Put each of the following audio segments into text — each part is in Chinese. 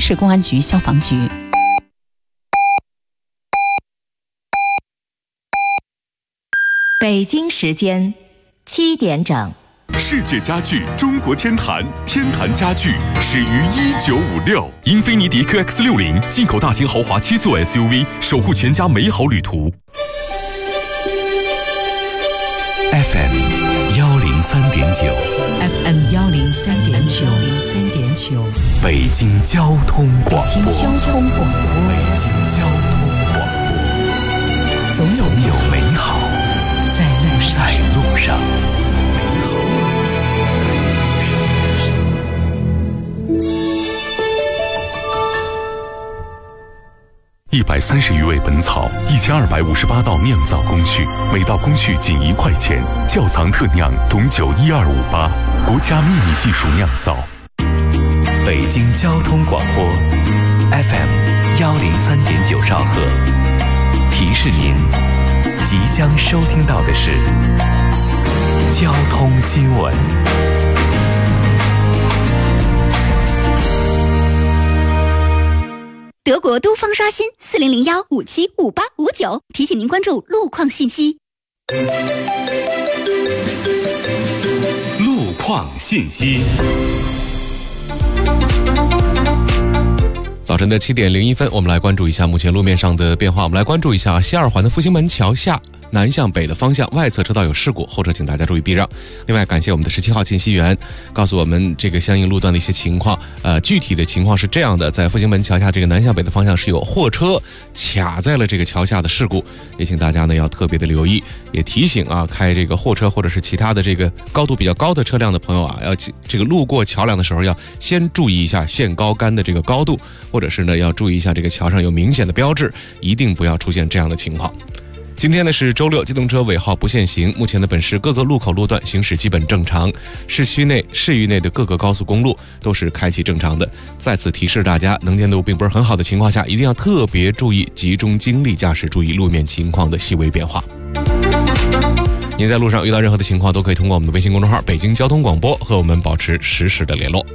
市公安局消防局。 北京时间7点整。 世界家具中国天坛，天坛家具始于1956。 英菲尼迪 QX60 进口大型豪华7座 SUV， 守护全家美好旅途。 FM 103.9 FM 103.9 北京交通广播。 北京交通广播。 北京交通广播。 总有美好在路上。 130余味本草，1258道酿造工序，每道工序仅1块钱。窖藏特酿董酒12588，国家秘密技术酿造。北京交通广播 FM 103.9兆赫，提示您即将收听到的是交通新闻。 德国都方刷新4001575859，提醒您关注路况信息。 路况信息。 早晨的7点01分，我们来关注一下目前路面上的变化。我们来关注一下西2环的复兴门桥下南向北的方向外侧车道有事故，后者请大家注意避让。另外，感谢我们的17号信息员告诉我们这个相应路段的一些情况。具体的情况是这样的，在复兴门桥下这个南向北的方向是有货车卡在了这个桥下的事故，也请大家呢要特别的留意，也提醒开这个货车或者是其他的这个高度比较高的车辆的朋友要这个路过桥梁的时候要先注意一下限高杆的这个高度，或者是呢要注意一下这个桥上有明显的标志，一定不要出现这样的情况。今天呢是周六，机动车尾号不限行。目前的本市各个路口路段行驶基本正常，市域内的各个高速公路都是开启正常的。再次提示大家，能见度并不是很好的情况下，一定要特别注意，集中精力驾驶，注意路面情况的细微变化。您在路上遇到任何的情况，都可以通过我们的微信公众号北京交通广播和我们保持实时的联络。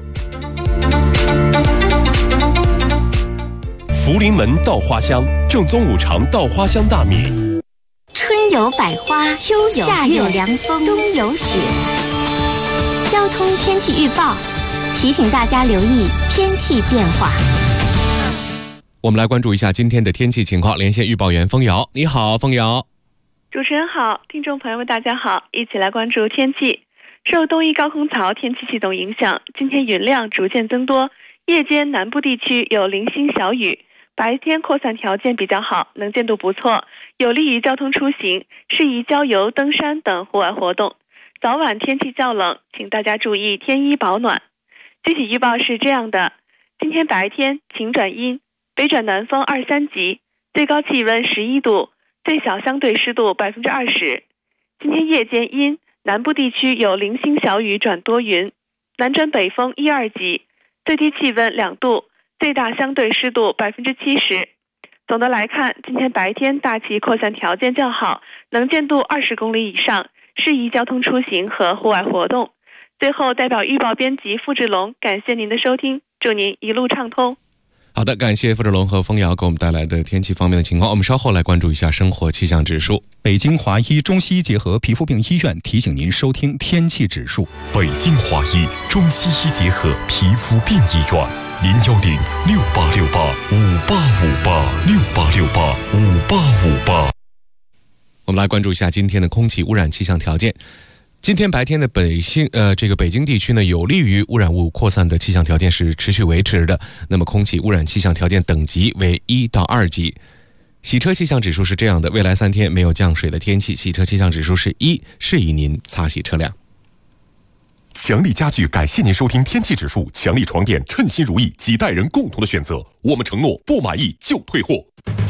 福临门稻花香，正宗五常稻花香大米。 春有百花，秋有夏有凉风，冬有雪。交通天气预报提醒大家留意天气变化。 我们来关注一下今天的天气情况，连线预报员枫瑶。你好，枫瑶。 主持人好，听众朋友们大家好，一起来关注天气。受东一高空槽天气系统影响，今天云量逐渐增多，夜间南部地区有零星小雨，白天扩散条件比较好，能见度不错，有利于交通出行，适宜郊游、登山等户外活动。早晚天气较冷，请大家注意添衣保暖。具体预报是这样的：今天白天晴转阴，北转南风2、3级，最高气温11度，最小相对湿度20%。今天夜间阴，南部地区有零星小雨转多云，南转北风1、2级，最低气温2度，最大相对湿度70%。总的来看，今天白天大气扩散条件较好，能见度20公里以上，适宜交通出行和户外活动。最后，代表预报编辑付志龙，感谢您的收听，祝您一路畅通。 好的，感谢付志龙和枫瑶给我们带来的天气方面的情况。我们稍后来关注一下生活气象指数。 北京华医中西医结合皮肤病医院提醒您收听天气指数。 北京华医中西医结合皮肤病医院，010-6868-5858，6868-5858。 我们来关注一下今天的空气污染气象条件。今天白天的北京地区呢，有利于污染物扩散的气象条件是持续维持的。那么空气污染气象条件等级为1到2级。洗车气象指数是这样的：未来3天没有降水的天气，洗车气象指数是1，适宜您擦洗车辆。 强力家具感谢您收听天气指数。强力床垫称心如意，几代人共同的选择。我们承诺不满意就退货。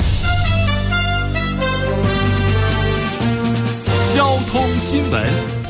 交通新闻。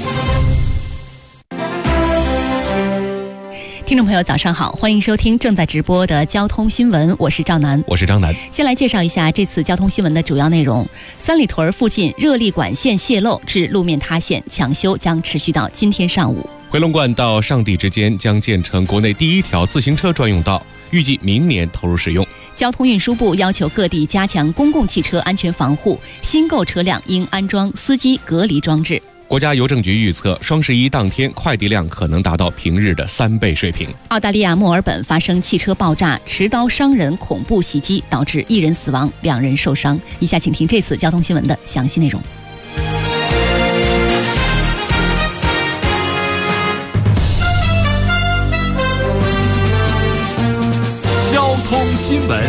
听众朋友早上好，欢迎收听正在直播的交通新闻，我是赵楠。 我是张楠。 先来介绍一下这次交通新闻的主要内容。三里屯附近热力管线泄漏致路面塌陷，抢修将持续到今天上午。 回龙观到上地之间将建成国内第1条自行车专用道， 预计明年投入使用。 交通运输部要求各地加强公共汽车安全防护，新购车辆应安装司机隔离装置。 国家邮政局预测，双11当天快递量可能达到平日的3倍水平。 澳大利亚墨尔本发生汽车爆炸、持刀伤人恐怖袭击，导致1人死亡，2人受伤。以下请听这次交通新闻的详细内容。 交通新闻。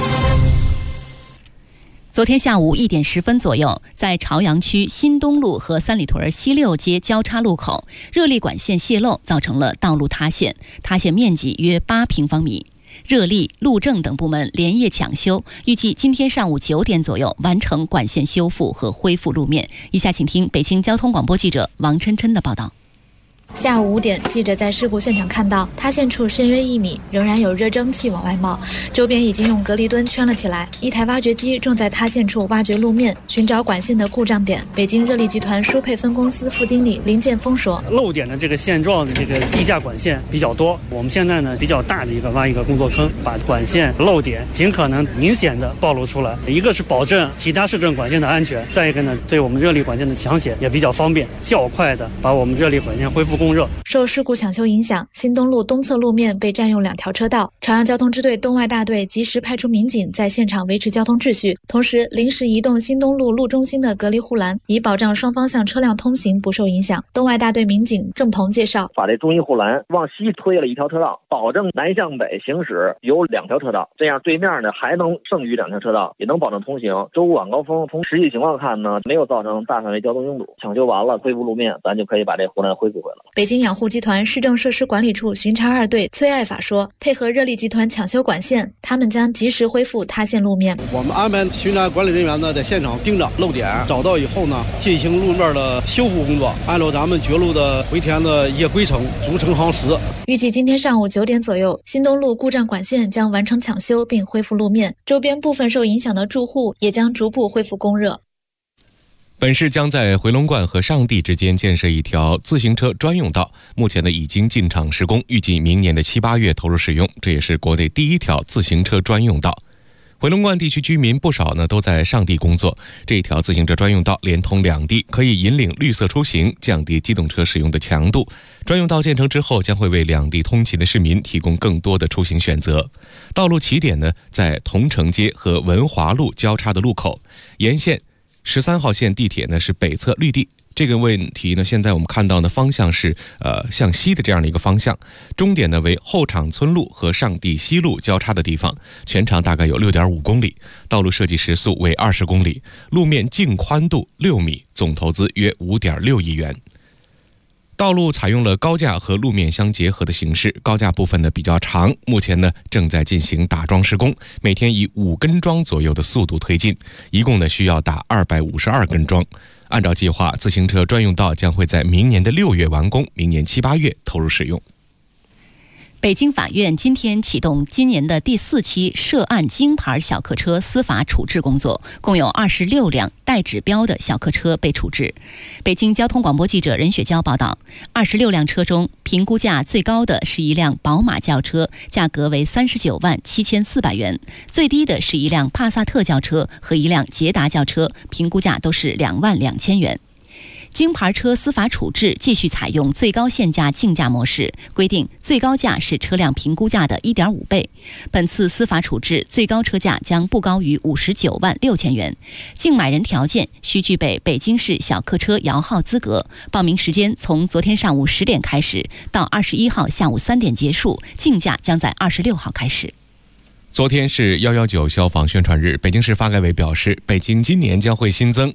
昨天下午1点10分左右，在朝阳区新东路和三里屯西6街交叉路口，热力管线泄漏，造成了道路塌陷，塌陷面积约8平方米。热力、路政等部门连夜抢修，预计今天上午9点左右完成管线修复和恢复路面。以下请听北京交通广播记者王琛琛的报道。 下午5点，记者在事故现场看到，塌陷处深约1米，仍然有热蒸汽往外冒，周边已经用隔离墩圈了起来。一台挖掘机正在塌陷处挖掘路面，寻找管线的故障点。北京热力集团输配分公司副经理林建峰说：“ 漏点的这个现状的这个地下管线比较多，我们现在呢比较大的挖一个工作坑，把管线漏点尽可能明显的暴露出来。一个是保证其他市政管线的安全，再一个呢对我们热力管线的抢险也比较方便，较快的把我们热力管线恢复供热。” 受事故抢修影响，新东路东侧路面被占用2条车道。朝阳交通支队东外大队及时派出民警在现场维持交通秩序，同时临时移动新东路路中心的隔离护栏，以保障双方向车辆通行不受影响。东外大队民警郑鹏介绍， 把这中医护栏往西推了1条车道，保证南向北行驶有2条车道，这样对面呢还能剩余2条车道，也能保证通行。周五晚高峰，从实际情况看呢，没有造成大范围交通拥堵。抢修完了，恢复路面，咱就可以把这护栏恢复回来了。 北京养护集团市政设施管理处巡查2队崔爱法说，配合热力集团抢修管线，他们将及时恢复塌陷路面。 我们安排巡查管理人员呢在现场盯着漏点，找到以后呢进行路面的修复工作，按照咱们绝路的回填的一些规程逐程行驶。 预计今天上午9点左右，新东路故障管线将完成抢修并恢复路面，周边部分受影响的住户也将逐步恢复供热。 本市将在回龙观和上地之间建设一条自行车专用道，目前呢已经进场施工，预计明年的7、8月投入使用。这也是国内第1条自行车专用道。回龙观地区居民不少呢都在上地工作，这一条自行车专用道连通2地，可以引领绿色出行，降低机动车使用的强度。专用道建成之后，将会为2地通勤的市民提供更多的出行选择。道路起点呢在同城街和文华路交叉的路口，沿线13号线地铁呢是北侧绿地。这个问题呢，现在我们看到的方向是向西的这样的一个方向，终点呢为后场村路和上地西路交叉的地方，全长大概有6.5公里，道路设计时速为20公里，路面净宽度6米，总投资约5.6亿元。道路采用了高架和路面相结合的形式，高架部分呢比较长，目前呢正在进行打桩施工，每天以5根桩左右的速度推进，一共呢需要打252根桩。按照计划，自行车专用道将会在明年的6月完工，明年7、8月投入使用。 北京法院今天启动今年的第4期涉案京牌小客车司法处置工作，共有26辆带指标的小客车被处置。北京交通广播记者任雪娇报道，26辆车中评估价最高的是一辆宝马轿车，价格为39万7400元；最低的是一辆帕萨特轿车和一辆捷达轿车，评估价都是2万2000元。京牌车司法处置继续采用最高限价竞价模式，规定最高价是车辆评估价的1.5倍。本次司法处置最高车价将不高于59万6000元。竞买人条件需具备北京市小客车摇号资格，报名时间从昨天上午10点开始，到21号下午3点结束，竞价将在26号开始。 昨天是119消防宣传日，北京市发改委表示，北京今年将会新增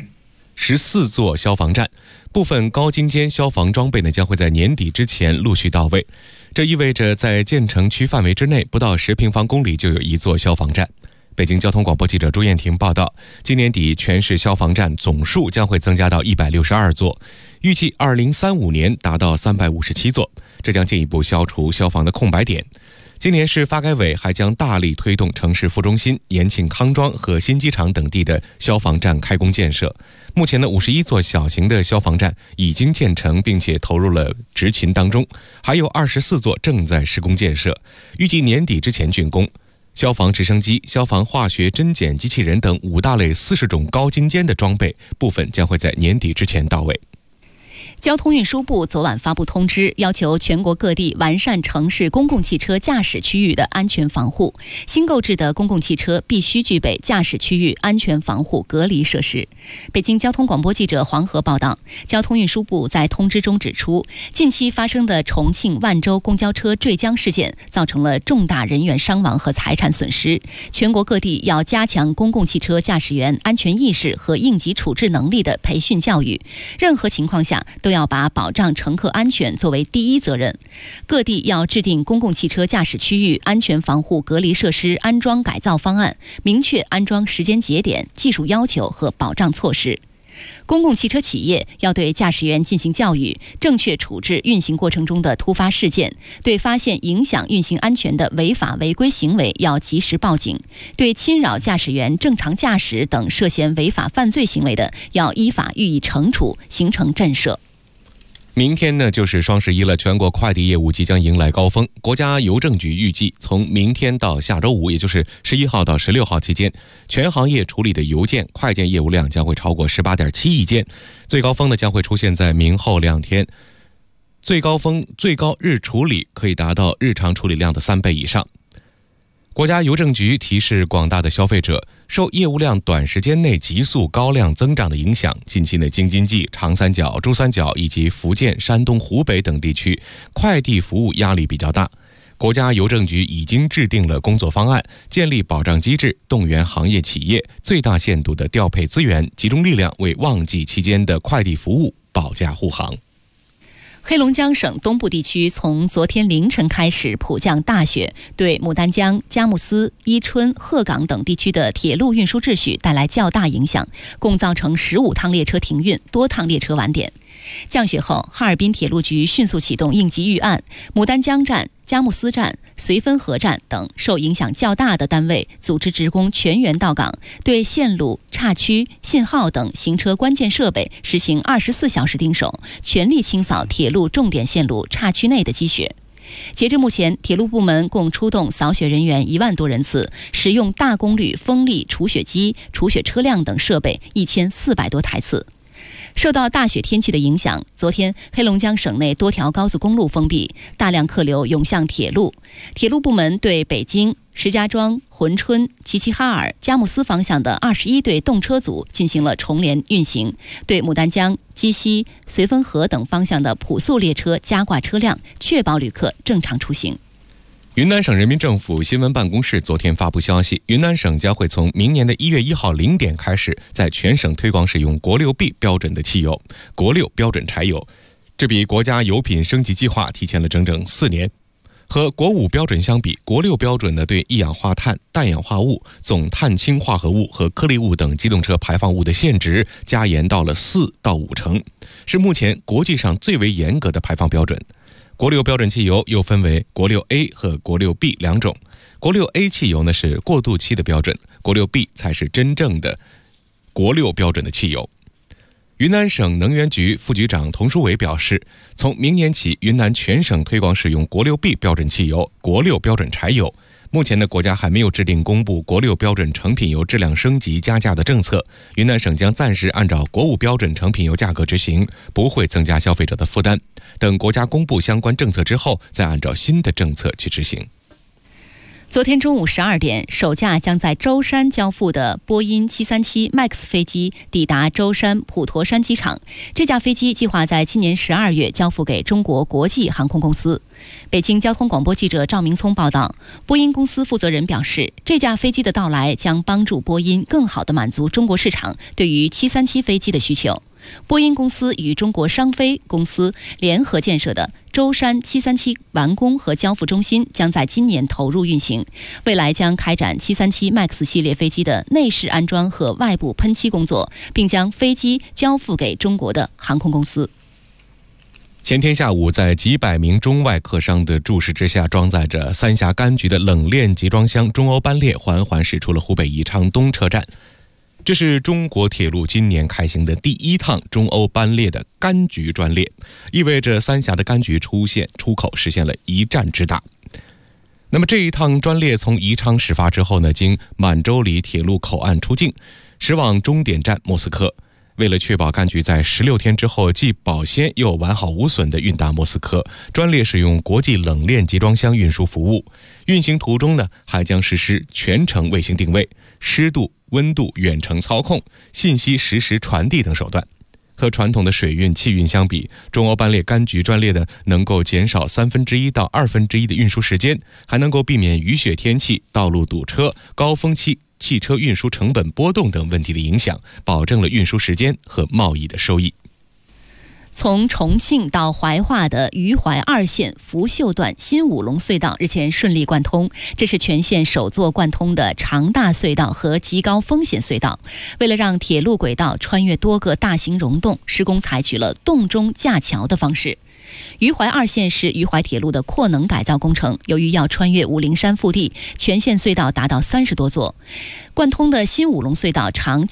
14座消防站，部分高精尖消防装备呢将会在年底之前陆续到位。这意味着在建成区范围之内，不到10平方公里就有1座消防站。北京交通广播记者朱艳婷报道，今年底全市消防站总数将会增加到162座，预计2035年达到357座，这将进一步消除消防的空白点。 今年市发改委还将大力推动城市副中心、延庆康庄和新机场等地的消防站开工建设。目前的51座小型的消防站已经建成，并且投入了执勤当中，还有24座正在施工建设，预计年底之前竣工。消防直升机、消防化学侦检机器人等5大类40种高精尖的装备，部分将会在年底之前到位。 交通运输部昨晚发布通知，要求全国各地完善城市公共汽车驾驶区域的安全防护。新购置的公共汽车必须具备驾驶区域安全防护隔离设施。北京交通广播记者黄河报道，交通运输部在通知中指出，近期发生的重庆万州公交车坠江事件造成了重大人员伤亡和财产损失。全国各地要加强公共汽车驾驶员安全意识和应急处置能力的培训教育，任何情况下都要把保障乘客安全作为第一责任。各地要制定公共汽车驾驶区域安全防护隔离设施安装改造方案，明确安装时间节点、技术要求和保障措施。公共汽车企业要对驾驶员进行教育，正确处置运行过程中的突发事件，对发现影响运行安全的违法违规行为要及时报警，对侵扰驾驶员正常驾驶等涉嫌违法犯罪行为的，要依法予以惩处，形成震慑。 明天呢就是双11了，全国快递业务即将迎来高峰。国家邮政局预计，从明天到下周5，也就是11号到16号期间，全行业处理的邮件、快件业务量将会超过18.7亿件，最高峰呢将会出现在明后2天，最高日处理可以达到日常处理量的3倍以上。国家邮政局提示广大的消费者，受业务量短时间内急速高量增长的影响，近期的京津冀、长三角、珠三角以及福建、山东、湖北等地区快递服务压力比较大。国家邮政局已经制定了工作方案，建立保障机制，动员行业企业最大限度地调配资源，集中力量为旺季期间的快递服务保驾护航。 黑龙江省东部地区从昨天凌晨开始普降大雪，对牡丹江、佳木斯、伊春、鹤岗等地区的铁路运输秩序带来较大影响，共造成15趟列车停运，多趟列车晚点。降雪后，哈尔滨铁路局迅速启动应急预案，牡丹江站、佳木斯站、绥芬河站等受影响较大的单位组织职工全员到岗，对线路、岔区、信号等行车关键设备实行24小时盯守，全力清扫铁路重点线路岔区内的积雪。截至目前，铁路部门共出动扫雪人员1万多人次，使用大功率风力除雪机、除雪车辆等设备1400多台次。受到大雪天气的影响，昨天黑龙江省内多条高速公路封闭，大量客流涌向铁路。铁路部门对北京、石家庄、珲春、齐齐哈尔、佳木斯方向的21对动车组进行了重联运行，对牡丹江、鸡西、绥芬河等方向的普速列车加挂车辆，确保旅客正常出行。 云南省人民政府新闻办公室昨天发布消息，云南省将会从明年的1月1号0点开始，在全省推广使用国六 B 标准的汽油，国六标准柴油。这比国家油品升级计划提前了整整4年。和国5标准相比，国六标准对一氧化碳、氮氧化物、总碳氢化合物和颗粒物等机动车排放物的限值加严到了4到5成，是目前国际上最为严格的排放标准。国六标准汽油又分为国六 A 和国六 B 2种，国六 A 汽油呢是过渡期的标准，国六 B 才是真正的国六标准的汽油。云南省能源局副局长童书伟表示，从明年起，云南全省推广使用国六 B 标准汽油、国六标准柴油。目前的国家还没有制定公布国六标准成品油质量升级加价的政策，云南省将暂时按照国5标准成品油价格执行，不会增加消费者的负担。等国家公布相关政策之后，再按照新的政策去执行。 昨天中午12点，首架将在舟山交付的波音737 MAX 飞机抵达舟山普陀山机场。这架飞机计划在今年12月交付给中国国际航空公司。北京交通广播记者赵明聪报道，波音公司负责人表示，这架飞机的到来将帮助波音更好地满足中国市场对于737飞机的需求。波音公司与中国商飞公司联合建设的舟山737完工和交付中心将在今年投入运行，未来将开展737 MAX 系列飞机的内饰安装和外部喷漆工作，并将飞机交付给中国的航空公司。 前天下午，在几百名中外客商的注视之下，装载着三峡柑橘的冷链集装箱中欧班列缓缓驶出了湖北宜昌东车站。这是中国铁路今年开行的第一趟中欧班列的柑橘专列，意味着三峡的柑橘出口实现了一站之大。那么这一趟专列从宜昌始发之后呢，经满洲里铁路口岸出境，驶往终点站莫斯科。为了确保柑橘在16天之后既保鲜又完好无损地运达莫斯科，专列使用国际冷链集装箱运输服务。运行途中呢，还将实施全程卫星定位、湿度、温度远程操控、信息实时传递等手段。和传统的水运、气运相比，中欧班列柑橘专列呢，能够减少1/3到1/2的运输时间，还能够避免雨雪天气、道路堵车、高峰期汽车运输成本波动等问题的影响，保证了运输时间和贸易的收益。 从重庆到怀化的渝怀2线福秀段新五龙隧道日前顺利贯通，这是全线首座贯通的长大隧道和极高风险隧道。为了让铁路轨道穿越多个大型溶洞，施工采取了洞中架桥的方式。渝怀2线是渝怀铁路的扩能改造工程，由于要穿越武陵山腹地，全线隧道达到30多座。贯通的新五龙隧道长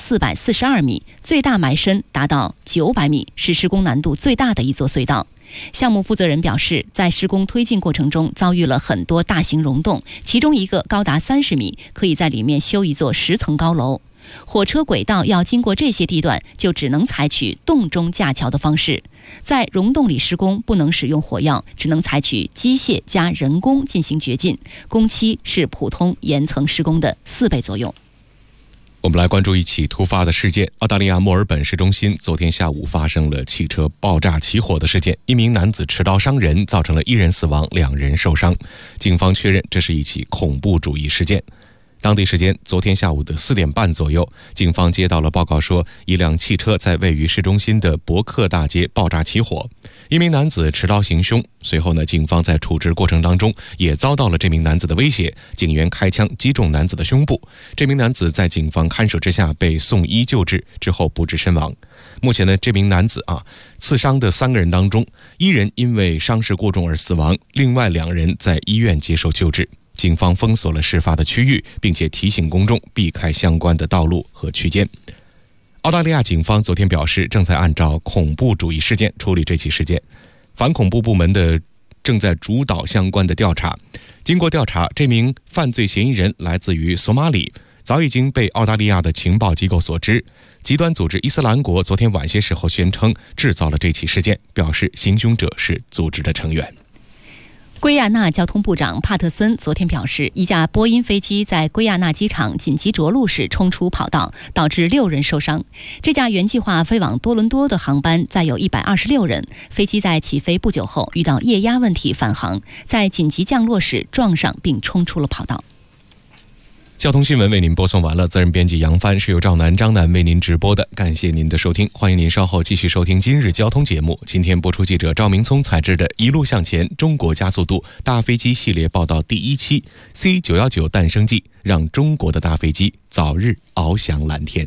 9442米，最大埋深达到900米，是施工难度最大的一座隧道。项目负责人表示，在施工推进过程中遭遇了很多大型溶洞，其中一个高达30米，可以在里面修一座10层高楼。火车轨道要经过这些地段，就只能采取洞中架桥的方式。在溶洞里施工不能使用火药，只能采取机械加人工进行掘进，工期是普通岩层施工的4倍左右。 我们来关注一起突发的事件。澳大利亚墨尔本市中心昨天下午发生了汽车爆炸起火的事件，一名男子持刀伤人，造成了1人死亡，2人受伤。警方确认这是一起恐怖主义事件。当地时间昨天下午的4点半左右，警方接到了报告说，一辆汽车在位于市中心的伯克大街爆炸起火，一名男子持刀行凶。随后呢，警方在处置过程当中也遭到了这名男子的威胁，警员开枪击中男子的胸部。这名男子在警方看守之下被送医救治，之后不治身亡。目前呢，这名男子刺伤的3个人当中，1人因为伤势过重而死亡，另外2人在医院接受救治。警方封锁了事发的区域，并且提醒公众避开相关的道路和区间。澳大利亚警方昨天表示，正在按照恐怖主义事件处理这起事件，反恐怖部门正在主导相关的调查。经过调查，这名犯罪嫌疑人来自于索马里，早已经被澳大利亚的情报机构所知。极端组织伊斯兰国昨天晚些时候宣称制造了这起事件，表示行凶者是组织的成员。 圭亚那交通部长帕特森昨天表示，一架波音飞机在圭亚那机场紧急着陆时冲出跑道，导致6人受伤。这架原计划飞往多伦多的航班载有126人，飞机在起飞不久后遇到液压问题返航，在紧急降落时撞上并冲出了跑道。 交通新闻为您播送完了，责任编辑杨帆，是由赵楠、张楠为您直播的。感谢您的收听，欢迎您稍后继续收听今日交通节目。今天播出记者赵明聪采制的《一路向前：中国加速度大飞机系列报道》第1期 C919 诞生记，让中国的大飞机早日翱翔蓝天。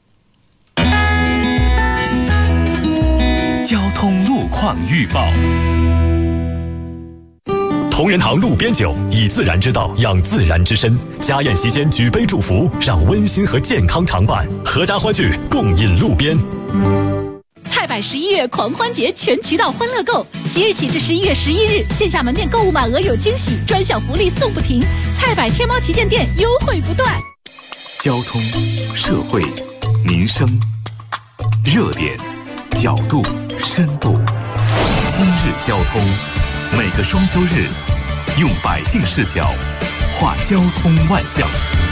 交通路况预报。同仁堂路边酒，以自然之道养自然之身。家宴席间举杯祝福，让温馨和健康常伴。合家欢聚，共饮路边。 菜百11月狂欢节全渠道欢乐购，即日起至11月11日，线下门店购物满额有惊喜，专享福利送不停。菜百天猫旗舰店优惠不断。 交通、社会、民生、热点、角度、深度。今日交通，每个双休日，用百姓视角画交通万象。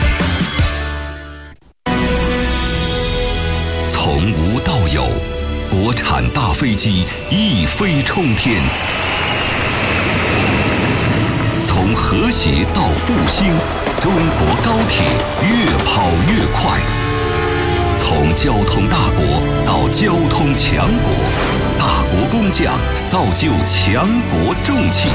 从无到有，国产大飞机一飞冲天；从和谐到复兴，中国高铁越跑越快；从交通大国到交通强国，大国工匠造就强国重器。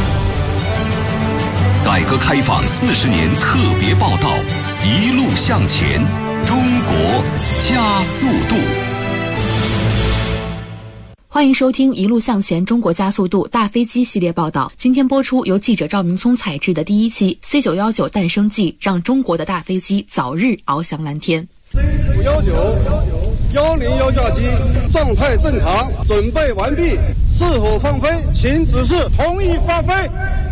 改革开放40年特别报道，一路向前，中国加速度。 欢迎收听《一路向前，中国加速度》大飞机系列报道。今天播出由记者赵明聪采制的第一期 C919 诞生记，让中国的大飞机早日翱翔蓝天。 C919-101架机状态正常，准备完毕，是否放飞？请指示。同意放飞。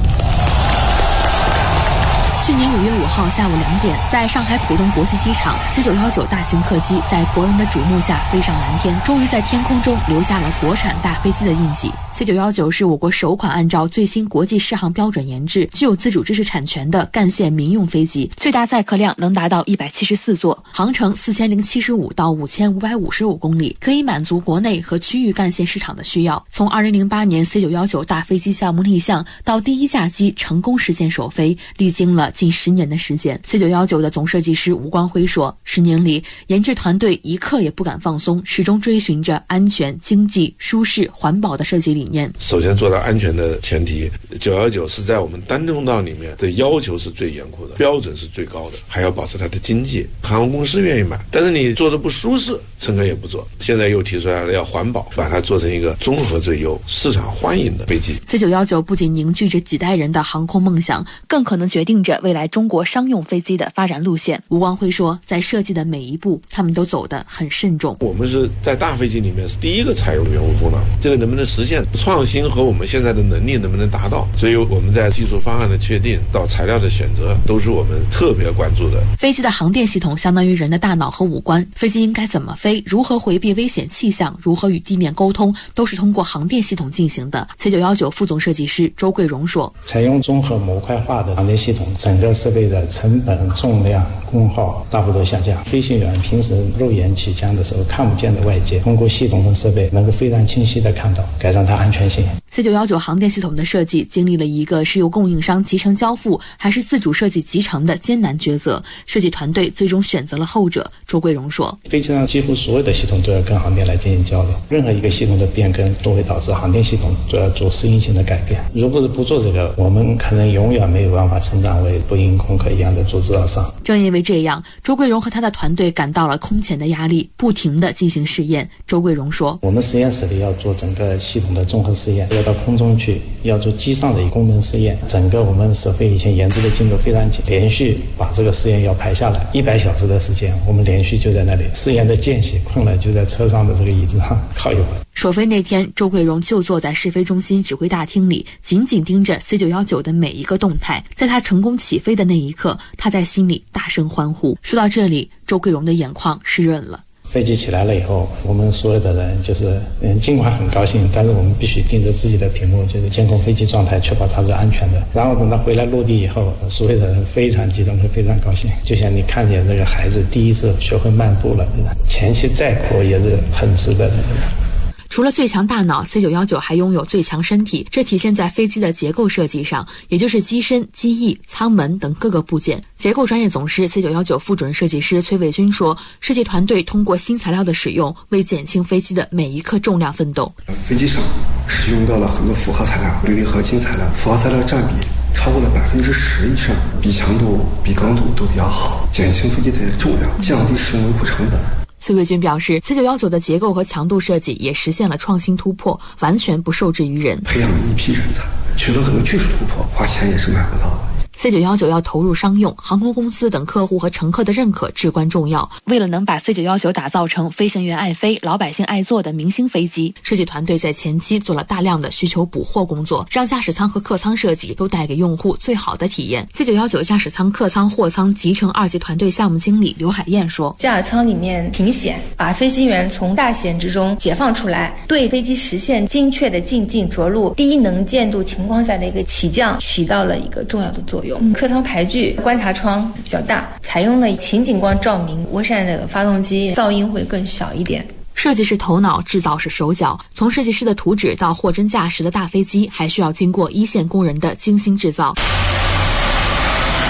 去年5月5号下午2点，在上海浦东国际机场 C919 大型客机在国人的瞩目下飞上蓝天，终于在天空中留下了国产大飞机的印记。C919 是我国首款按照最新国际适航标准研制、具有自主知识产权的干线民用飞机，最大载客量能达到174座，航程4075到5555公里，可以满足国内和区域干线市场的需要。从2008年 C919 大飞机项目立项到第一架机成功实现首飞，历经了近10年的时间。 C919 的总设计师吴光辉说，10年里研制团队一刻也不敢放松，始终追寻着安全、经济、舒适、环保的设计理念。 首先做到安全的前提，919是在我们单通道里面的要求是最严酷的，标准是最高的，还要保持它的经济。航空公司愿意买，但是你做的不舒适，乘客也不做。现在又提出来了要环保，把它做成一个综合最优、市场欢迎的飞机。 C919不仅凝聚着几代人的航空梦想，更可能决定着未来中国商用飞机的发展路线。吴光辉说，在设计的每一步，他们都走得很慎重。 我们是在大飞机里面是第一个采用原无风挡，这个能不能实现？创新和我们现在的能力能不能达到？所以我们在技术方案的确定到材料的选择，都是我们特别关注的。 飞机的航电系统相当于人的大脑和五官，飞机应该怎么飞，如何回避危险气象，如何与地面沟通，都是通过航电系统进行的。C919副总设计师周桂荣说， 采用综合模块化的航电系统，整个设备的成本、重量、功耗大幅度下降。飞行员平时肉眼起降的时候看不见的外界，通过系统和设备能够非常清晰地看到，改善它安全性。 C919 航电系统的设计经历了一个是由供应商集成交付还是自主设计集成的艰难抉择，设计团队最终选择了后者。周桂荣说， 飞机上几乎所有的系统都要跟航电来进行交流，任何一个系统的变更都会导致航电系统都要做适应性的改变。如果是不做这个，我们可能永远没有办法成长为波音、空客一样的做制造商。 正因为这样，周桂荣和他的团队感到了空前的压力，不停地进行试验。周桂荣说， 我们实验室里要做整个系统的综合试验，要到空中去，要做机上的功能试验。整个我们首飞以前研制的进度非常紧，连续把这个试验要排下来100小时的时间，我们连续就在那里试验的间隙，困了就在车上的这个椅子上靠一会儿。 首飞那天，周桂荣就坐在试飞中心指挥大厅里，紧紧盯着 C919 的每一个动态。在他成功起飞的那一刻，他在心里大声欢呼。说到这里，周桂荣的眼眶湿润了。 飞机起来了以后，我们所有的人就是尽管很高兴，但是我们必须盯着自己的屏幕，就是监控飞机状态，确保它是安全的。然后等它回来落地以后，所有的人非常激动，非常高兴，就像你看见这个孩子第一次学会漫步了，前期再苦也是很值得的。 除了最强大脑， C919 还拥有最强身体，这体现在飞机的结构设计上，也就是机身、机翼、舱门等各个部件。结构专业总师 C919 副主任设计师崔卫军说，设计团队通过新材料的使用，为减轻飞机的每一克重量奋斗。 飞机上使用到了很多复合材料，铝离合金材料，复合材料占比超过了10%以上，比强度、比刚度都比较好，减轻飞机的重量，降低使用维护成本。 崔卫军表示， C919 的结构和强度设计也实现了创新突破，完全不受制于人， 培养了一批人才，取得很多技术突破，花钱也是买不到的。 C919 要投入商用，航空公司等客户和乘客的认可至关重要。为了能把 C919 打造成飞行员爱飞、老百姓爱坐的明星飞机，设计团队在前期做了大量的需求捕获工作，让驾驶舱和客舱设计都带给用户最好的体验。C919 驾驶舱、客舱、货舱集成2级团队项目经理刘海燕说， 驾驶舱里面停舷，把飞行员从大舷之中解放出来，对飞机实现精确的进近着陆、低能见度情况下的一个起降起到了一个重要的作用。客舱排距观察窗比较大，采用了前景光照明，涡扇的发动机噪音会更小一点。 设计是头脑，制造是手脚。从设计师的图纸到货真价实的大飞机，还需要经过一线工人的精心制造。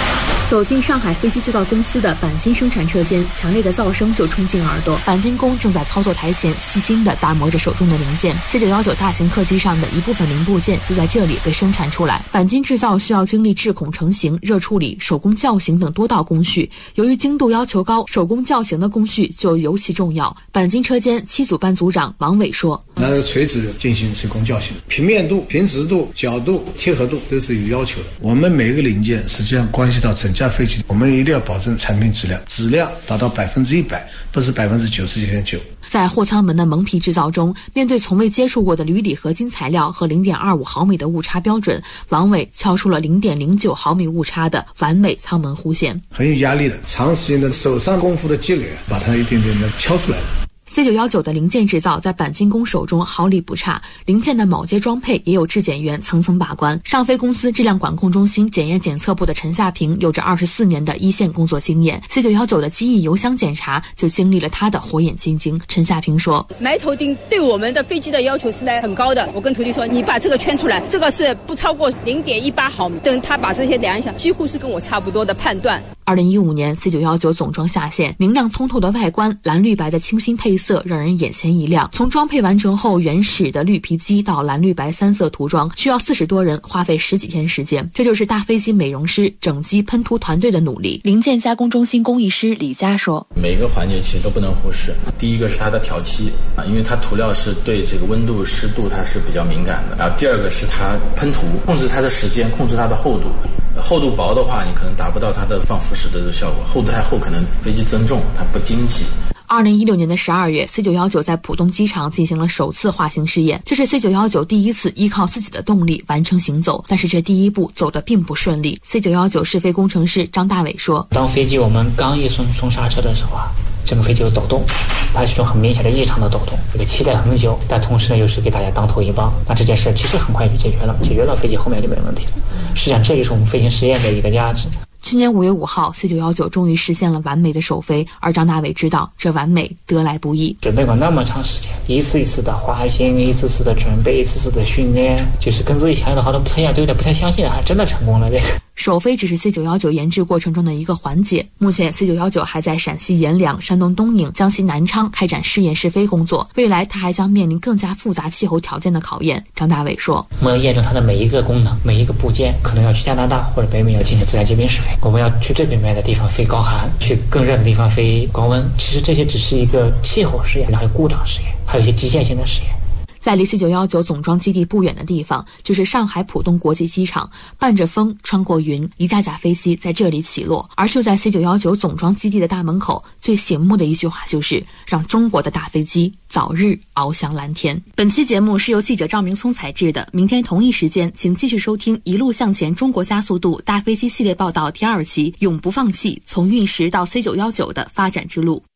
走进上海飞机制造公司的钣金生产车间，强烈的噪声就冲进耳朵。钣金工正在操作台前细心地打磨着手中的零件。C919大型客机上的一部分零部件就在这里被生产出来。钣金制造需要经历制孔成型、热处理、手工校型等多道工序，由于精度要求高，手工校型的工序就尤其重要。钣金车间7组班组长王伟说： 那个锤子进行手工校型，平面度、平直度、角度、贴合度都是有要求的。我们每个零件实际上关系到整架飞机，我们一定要保证产品质量，质量达到100%，不是99.9%。 在货舱门的蒙皮制造中，面对从未接触过的铝锂合金材料和0.25毫米的误差标准，王伟敲出了0.09毫米误差的完美舱门弧线。 很有压力的，长时间的手上功夫的积累，把它一点点的敲出来了。 C919的零件制造在钣金工手中毫厘不差，零件的铆接装配也有质检员层层把关。上飞公司质量管控中心检验检测部的陈夏平有着24年的一线工作经验， C919的机翼油箱检查就经历了他的火眼金睛。陈夏平说： 埋头钉对我们的飞机的要求是很高的，我跟徒弟说，你把这个圈出来，这个是不超过0.18毫米，等他把这些量一下，几乎是跟我差不多的判断。 2015年 C919总装下线，明亮通透的外观，蓝绿白的清新配色让人眼前一亮。从装配完成后原始的绿皮机到蓝绿白3色涂装，需要40多人花费10几天时间。这就是大飞机美容师整机喷涂团队的努力。零件加工中心工艺师李佳说： 每个环节其实都不能忽视。第一个是它的调漆因为它涂料是对这个温度湿度它是比较敏感的。然后第二个是它喷涂，控制它的时间，控制它的厚度。厚度薄的话，你可能达不到它的放辐射的这个效果；厚度太厚，可能飞机增重，它不经济。 2016年的12月 ，C919在浦东机场进行了首次滑行试验，这是 C919第一次依靠自己的动力完成行走，但是这第一步走得并不顺利。C919试飞工程师张大伟说： 当飞机我们刚一松刹车的时候整个飞机就抖动，它是一种很明显的异常的抖动，这个期待很久，但同时呢又是给大家当头一棒。那这件事其实很快就解决了，飞机后面就没问题了。实际上这就是我们飞行实验的一个价值。 去年5月5号 ，C919终于实现了完美的首飞，而张大伟知道这完美得来不易， 准备过那么长时间，一次一次的滑行，一次次的准备，一次次的训练，就是跟自己想象的好像不太一样，都有点不太相信还真的成功了这个。 首飞只是 C919研制过程中的一个环节，目前 C919还在陕西阎良、山东东营、江西南昌开展试验试飞工作，未来它还将面临更加复杂气候条件的考验。张大伟说： 我们要验证它的每一个功能，每一个部件，可能要去加拿大或者北美要进行自然结冰试飞，我们要去最北面的地方飞高寒，去更热的地方飞高温。其实这些只是一个气候实验，还有故障实验，还有一些机械性的实验。 在离 C919总装基地不远的地方，就是上海浦东国际机场。伴着风，穿过云，一架架飞机在这里起落。而就在 C919总装基地的大门口，最醒目的一句话就是“让中国的大飞机早日翱翔蓝天”。本期节目是由记者赵明聪采制的。明天同一时间，请继续收听《一路向前：中国加速度大飞机系列报道》第2期，永不放弃，从运10到 C919的发展之路。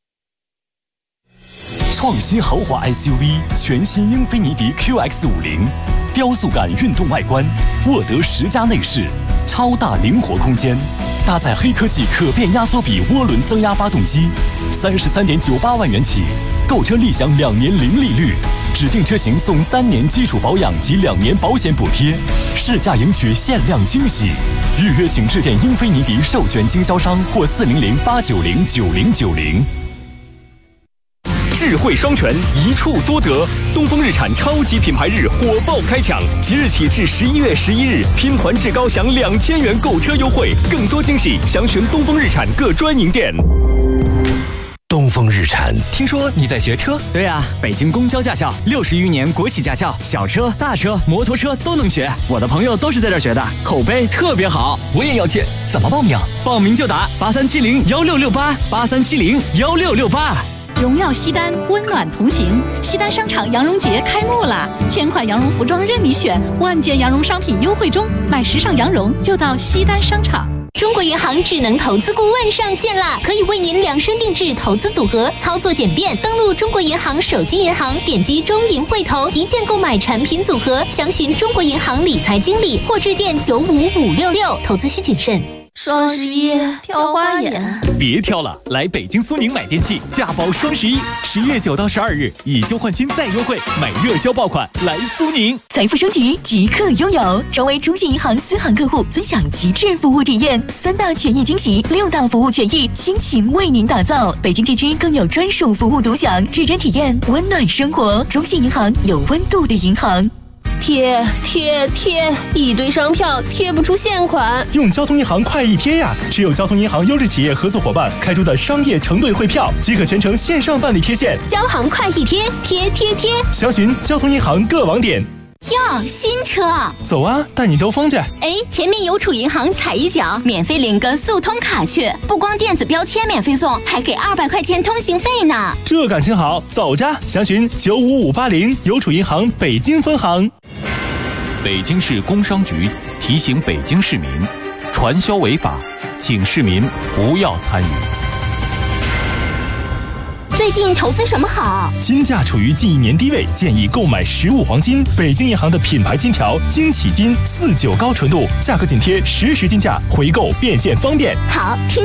创新豪华 SUV 全新英菲尼迪 QX50， 雕塑感运动外观，沃德10加内饰，超大灵活空间，搭载黑科技可变压缩比涡轮增压发动机，33.98万元起，购车立享2年零利率，指定车型送3年基础保养及2年保险补贴，试驾赢取限量惊喜。预约请致电英菲尼迪授权经销商或400-890-9090。 智慧双全，一处多得。东风日产超级品牌日火爆开抢，即日起至11月11日，拼团至高享2000元购车优惠，更多惊喜，详询东风日产各专营店。 东风日产，听说你在学车？ 对啊，北京公交驾校60余年国企驾校，小车、大车、摩托车都能学。我的朋友都是在这儿学的，口碑特别好。 我也要去，怎么报名？ 报名就打8370-1668，8370-1668。 荣耀西单，温暖同行。西单商场羊绒节开幕了，1000款羊绒服装任你选，万件羊绒商品优惠中，买时尚羊绒就到西单商场。 中国银行智能投资顾问上线啦，可以为您量身定制投资组合，操作简便。登录中国银行手机银行，点击中银汇投，一键购买产品组合，详询中国银行理财经理或致电95566。投资需谨慎。 双11挑花眼， 别挑了，来北京苏宁买电器，价包双11，11月9到12日以旧换新再优惠，买热销爆款来苏宁。 财富升级即刻拥有，成为中信银行私行客户，尊享极致服务体验，3大权益惊喜，6大服务权益，倾情为您打造。北京地区更有专属服务独享，认真体验温暖生活。中信银行有温度的银行。 贴，一堆商票贴不出现款， 用交通银行快易贴呀！只有交通银行优质企业合作伙伴开出的商业承兑汇票，即可全程线上办理贴现。 交行快易贴，贴， 详询交通银行各网点。 哟，新车， 走啊，带你兜风去。 前面邮储银行踩一脚，免费领个速通卡去，不光电子标签免费送，还给200块钱通行费呢。 这感情好，走着！详询95580邮储银行北京分行。 北京市工商局提醒北京市民，传销违法，请市民不要参与。 最近投资什么好？ 金价处于近1年低位，建议购买实物黄金。北京银行的品牌金条惊喜金49高纯度，价格紧贴实时金价，回购变现方便。 好，听